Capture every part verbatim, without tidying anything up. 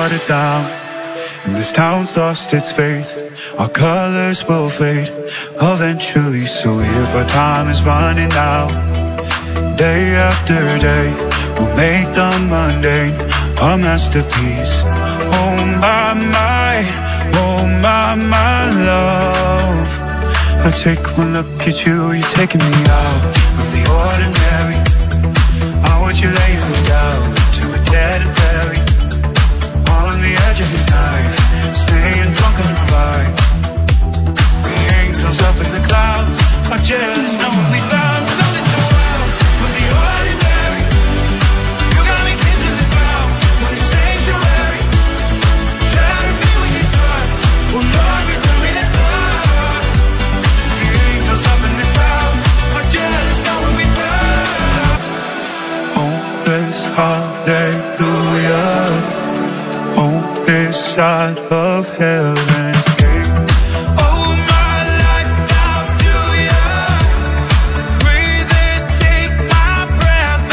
watered down, and this town's lost its faith. Our colors will fade eventually. So if our time is running out, day after day, we'll make the mundane a masterpiece. Oh my, my, oh my, my love, I take one look at you, you're taking me out of the ordinary. I want you laying me down to a dead and buried, on the edge of your knife, staying drunk on the vibe. The angels up in the clouds are jealous knowing we found something so wild with the ordinary. You got me kissing the ground when it's sanctuary. Shatter me when you try, will not return me to touch. The angels up in the clouds are jealous knowing we found. Oh, this hallelujah. Oh, this side of heaven's gate. Oh, my life, how do ya? Breathe and take my breath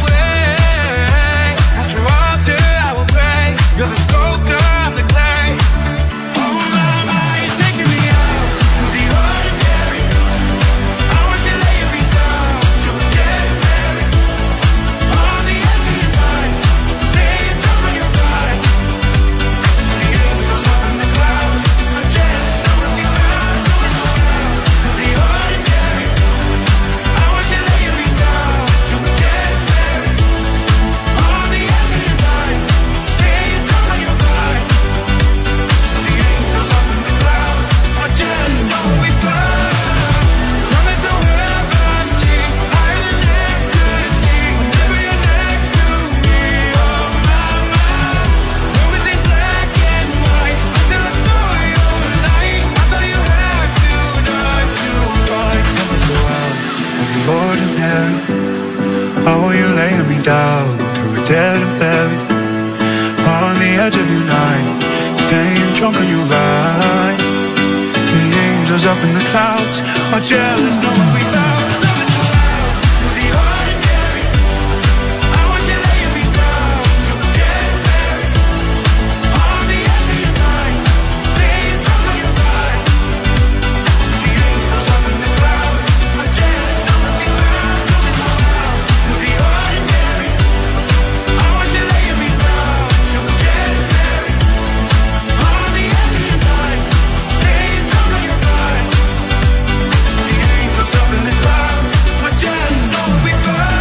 away. At your altar I will pray. You're the sculptor, I'm the clay. Oh, my, my, you're taking me out of the ordinary. I want you laying me down to a dead and buried, on the edge of your mind, staying drunk on your ride. The angels up in the clouds are jealous knowing we found something so wild with the ordinary. I want you laying me down to a dead and buried, on the edge of your mind, staying drunk on your ride. The angels up in the clouds are jealous knowing we found something so heavenly, higher than ecstasy. Whenever you're next to me, oh my, my. Room is in black and white until I saw your light. I thought you had to die to find something so wild with the ordinary. How are you laying me down to a dead and buried, on the edge of your night, staying drunk on your ride. The angels up in the clouds are jealous knowing we found something so wild with the ordinary. I want you laying me down to a dead and buried, on the edge of your night, staying drunk on your ride. The angels up in the clouds are jealous knowing we found something so wild with the ordinary. I want you laying me down to a dead and buried, on the edge of your night, staying drunk on your ride. The angels up in the clouds are jealous knowing we found.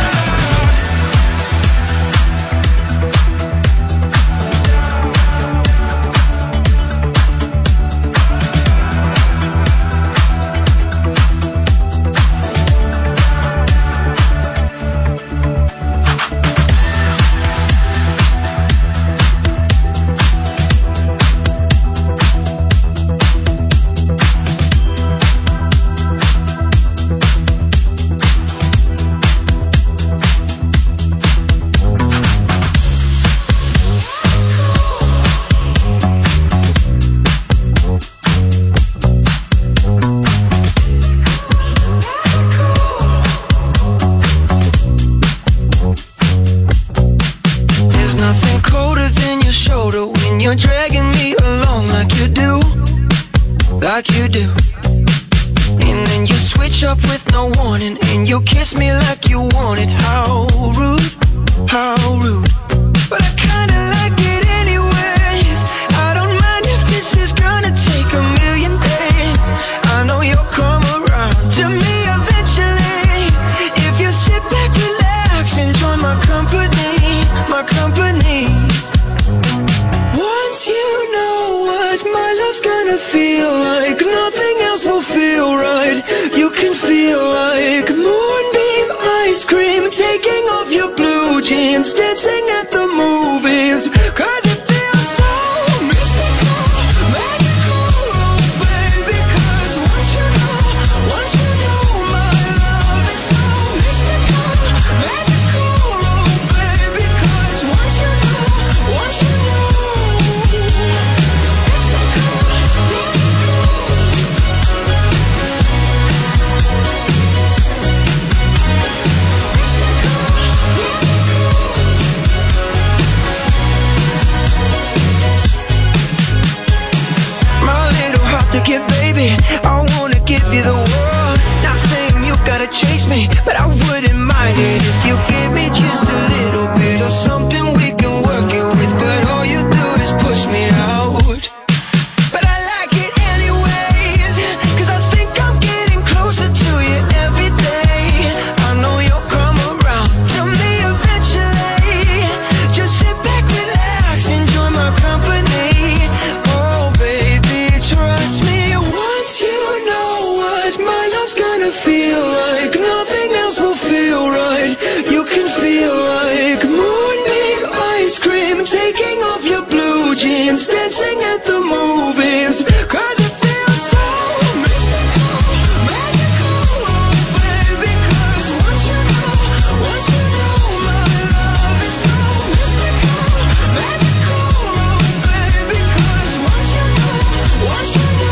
There's nothing colder than your shoulder when you're dragging me along like you do, like you do. And then you switch up with no warning, and you kiss me like you want it. How rude, how rude. But I kinda like it anyways. I don't mind if this is gonna take a million days. I know you'll come around to me eventually. If you sit back, relax, and join my company, my company. Once you know what my love's gonna feel like, nothing else will feel right. You can feel like moonbeam ice cream, taking off your blue jeans, dancing took it, baby. I wanna give you the world. Not saying you gotta chase me, but I wouldn't mind it if you give me just a little bit of something we can work it with. But all you do is push me out. But I like it anyways, cause I think I'm getting closer to you every day. I know you'll come around to me eventually. Just sit back, relax, enjoy my company. Oh baby, trust me, once you know what my love's gonna feel like, nothing else will feel right. You can feel like moonbeam ice cream, taking off your blue jeans, dancing at the movies. Cause it feels so mystical, magical, oh baby. Cause once you know, once you know my love is so mystical, magical, oh baby. Cause once you know, once you know.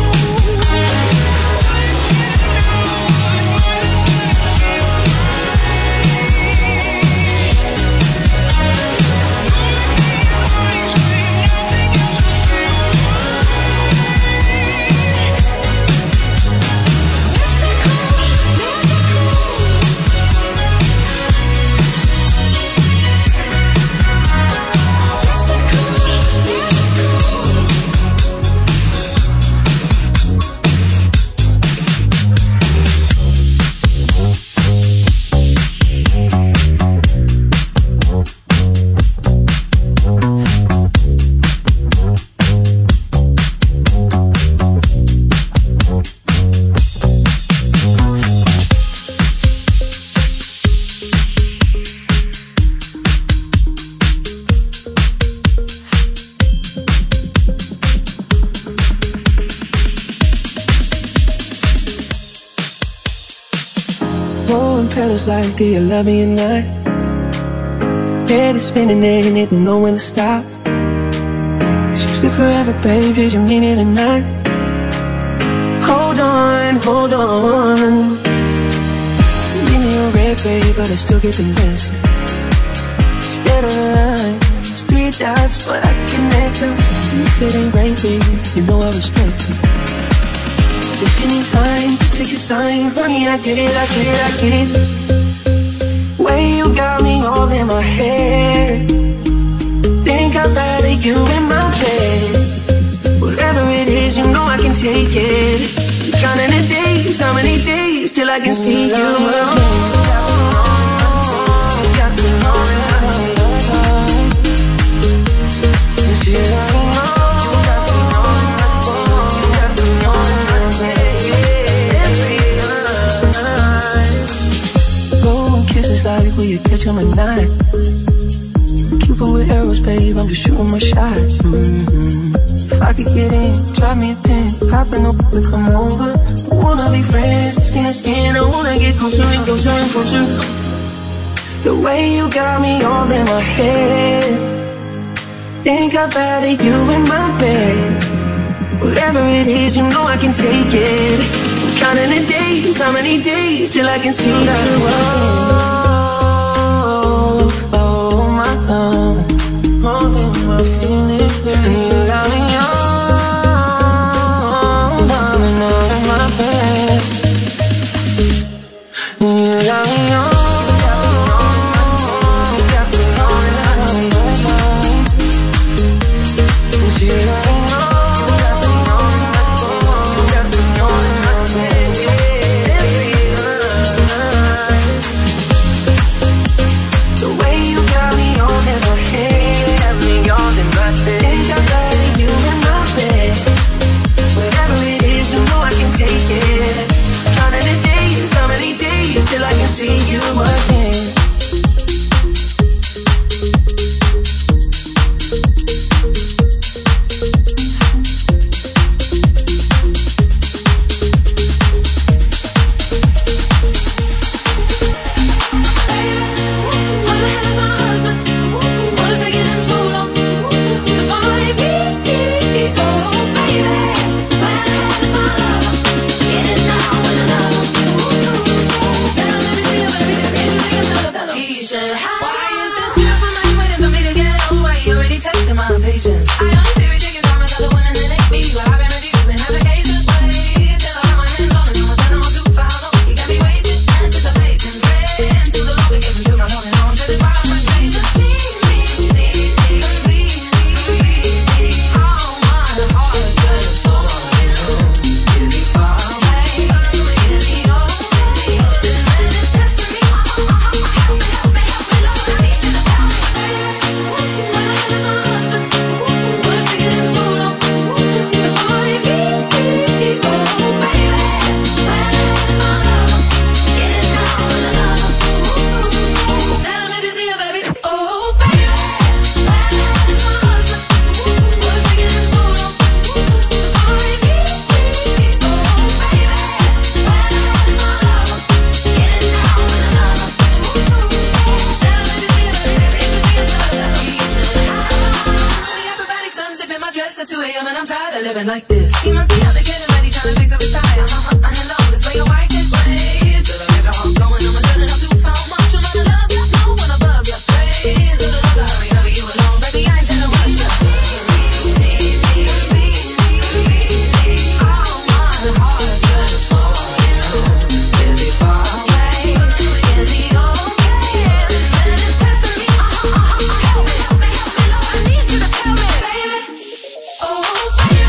Like, do you love me or not? Head is spinning and it don't know when to stop. Choose it forever, babe, did you mean it or not? Hold on, hold on. Leave me on red, babe, but I still get the message. Instead of lines, three dots, but I can connect them. If it ain't right, baby, you know I respect it. If you need time, just take your time. Honey, I get it, I get it, I get it. Way you got me all in my head. Think I'd rather you in my bed. Whatever it is, you know I can take it. Counting the days, how many days till I can see you again. Got me on and on. Yeah. Kisses like will you catch him at night? Cupid with arrows, babe, I'm just shooting my shot. Mm-hmm. If I could get in, drop me a pin, popping up, we come over. I wanna be friends, skin to skin, I wanna get closer and closer and closer. The way you got me all in my head. Think I'd rather you in my bed. Whatever it is, you know I can take it. Counting the days, how many days till I can see you again. Oh, oh, my love, holding my feelings, baby. You got me on, loving all in my bed. You got me on. You like this. He must be out there getting ready, trying to fix up his tire. Uh-huh, uh, hello, this way your wife is way. Till I get your heart going, I'ma turn it up too far. Much of my love, you no one above you. Praise to the Lord, to hurry, hurry you along, baby. I ain't telling what you need, need, need, need, need. All my heart just for you. Is he far away? Is he okay? This man is testing me. Uh-huh, uh-huh. Help me, help me, help me, Lord. I need you to tell me, baby. Oh, baby.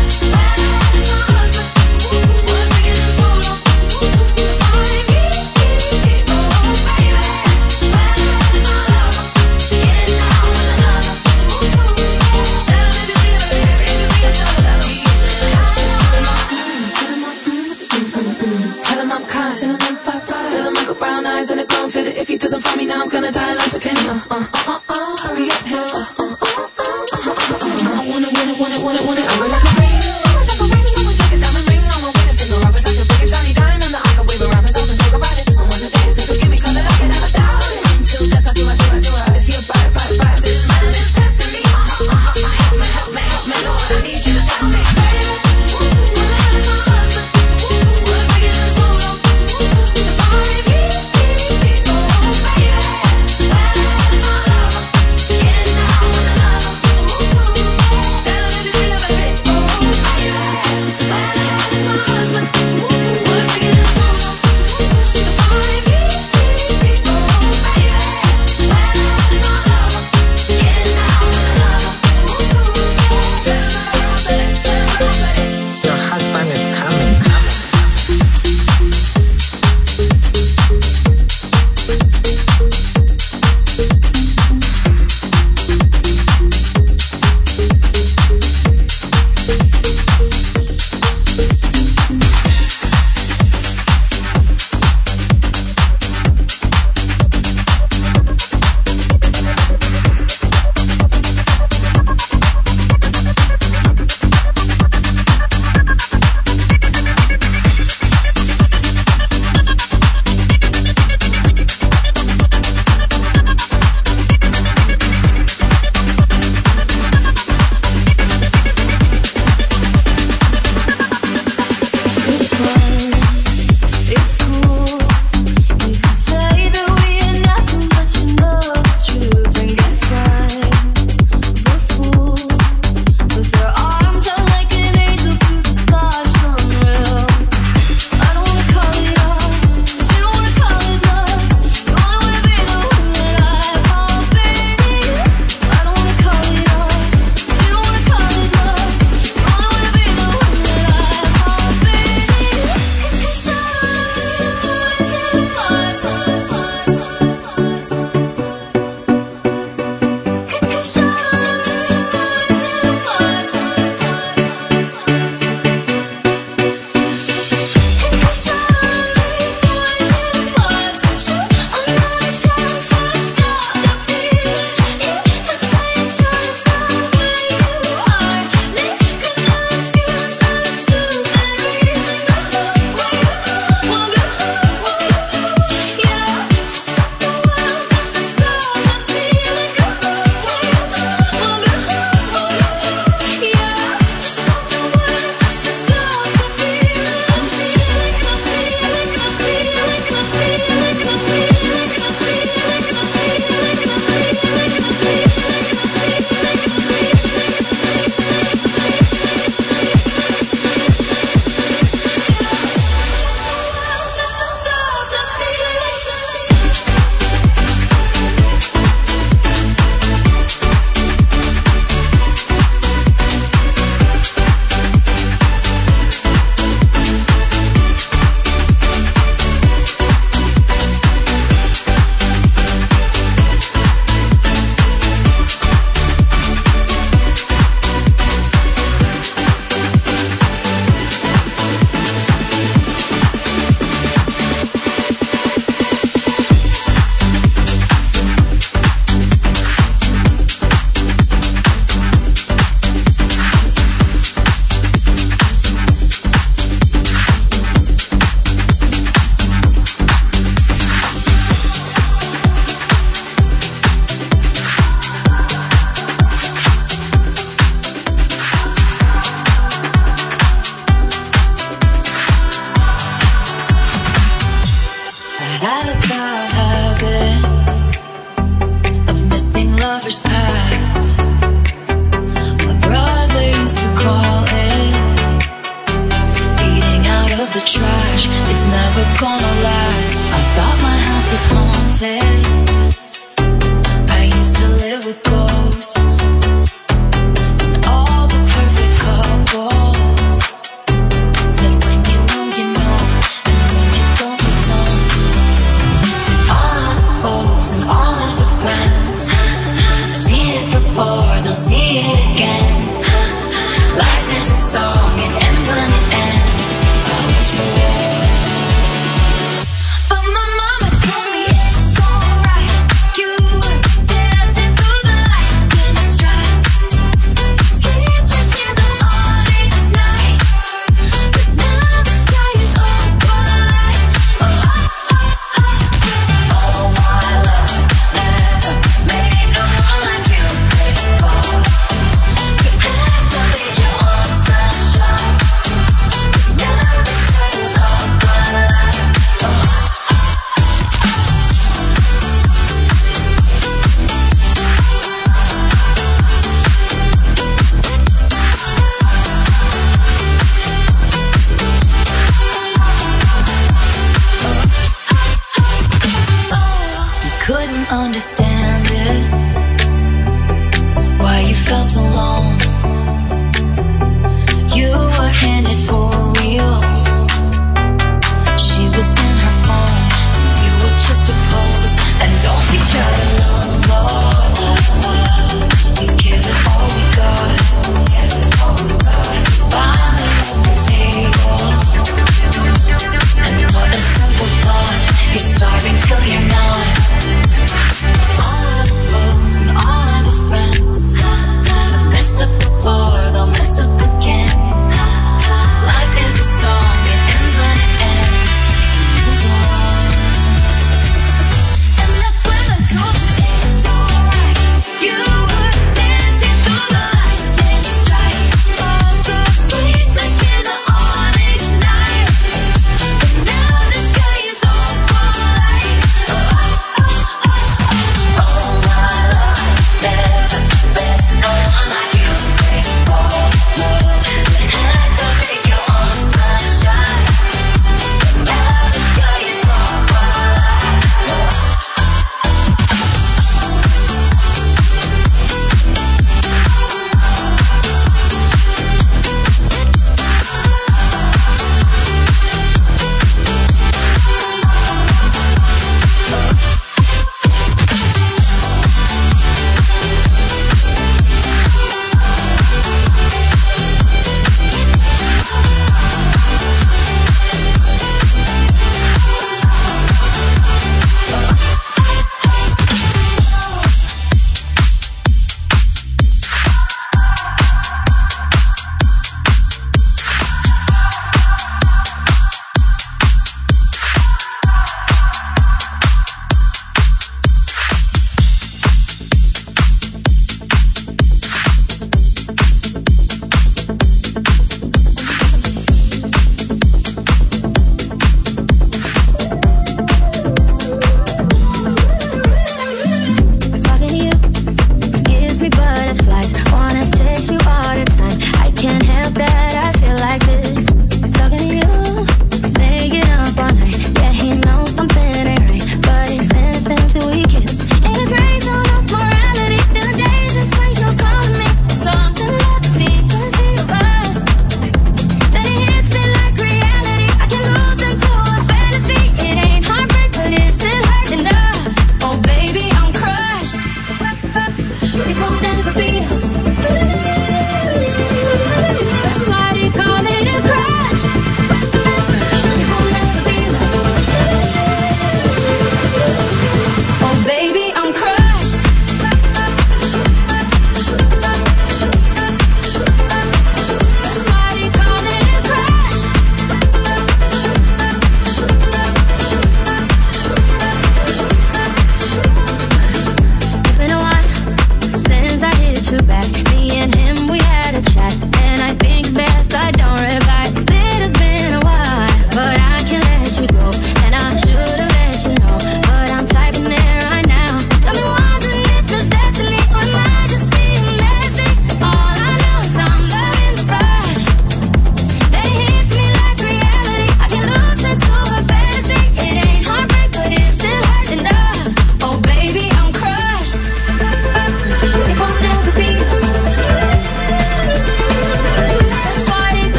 If he doesn't find me now, I'm gonna die like a Kenny. Uh, uh, uh, uh, hurry up, his. Uh, uh, uh, uh, uh, uh, uh, I wanna win it, want it, want it, want it. I'm like a ring, like a ring, I'm like a diamond ring. I'm a winning finger, rub it like a big shiny diamond. I can wave around and talk and talk about it. I wanna dance, if you give me color, I can never die. Until death, I do, I do, I do, I. Is he a bite, bite, bite? This man is testing me. Uh, uh, uh, uh, help me, help me, help me, Lord. I need you to tell me, baby. lovers past. My brother used to call it eating out of the trash. It's never gonna last. I thought my house was haunted. I used to live with ghosts.